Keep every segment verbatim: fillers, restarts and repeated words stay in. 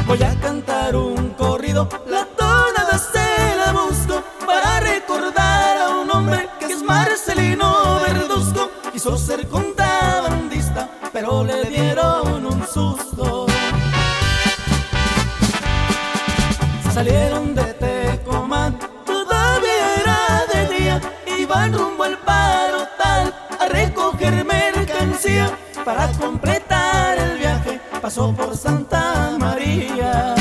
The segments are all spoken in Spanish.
Voy a cantar un corrido, la tonada se la busco para recordar a un hombre que es Marcelino Verduzco. Quiso ser contrabandista, pero le dieron un susto. Salieron de Tecomán, todavía era de día, iban rumbo al Paro Tal a recoger mercancía. Para completar el viaje pasó por Santa María.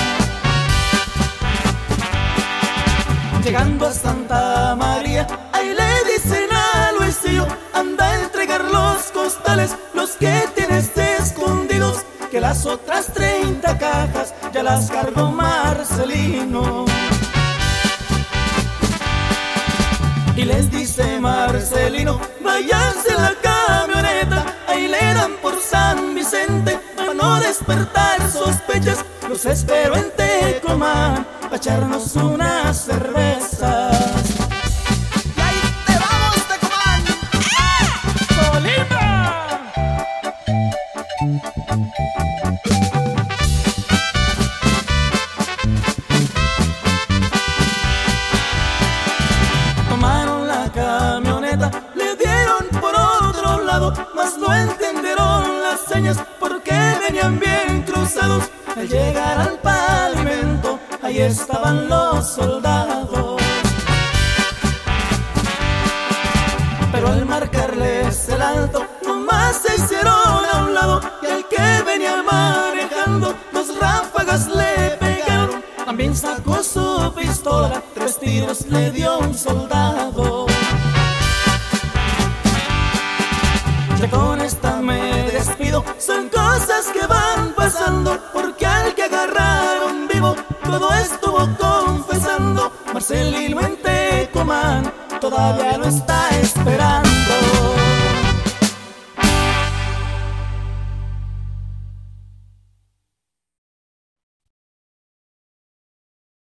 Llegando a Santa María, ahí le dicen a Luisillo: anda a entregar los costales, los que tienes escondidos, que las otras treinta cajas ya las cargó Marcelino. Y les dice Marcelino: váyanse en la camioneta, ahí le dan por San Vicente, para no despertar sospechas. Los espero en Tecomán, pa' echarnos unas cervezas. ¡Y ahí te vamos, Tecomán! ¡Ah! ¡Colima! Tomaron la camioneta, le dieron por otro lado, mas no entendieron las señas porque venían bien cruzados. Al llegar al pavimento, ahí estaban los soldados. Pero al marcarles el alto, nomás se hicieron a un lado, y al que venía manejando, dos ráfagas le pegaron. También sacó su pistola, tres tiros le dio un soldado. Ya con esta me despido, son cosas que van pasando, porque al que agarraron vivo todo estuvo confesando. Marcelino en Tecomán todavía lo está esperando.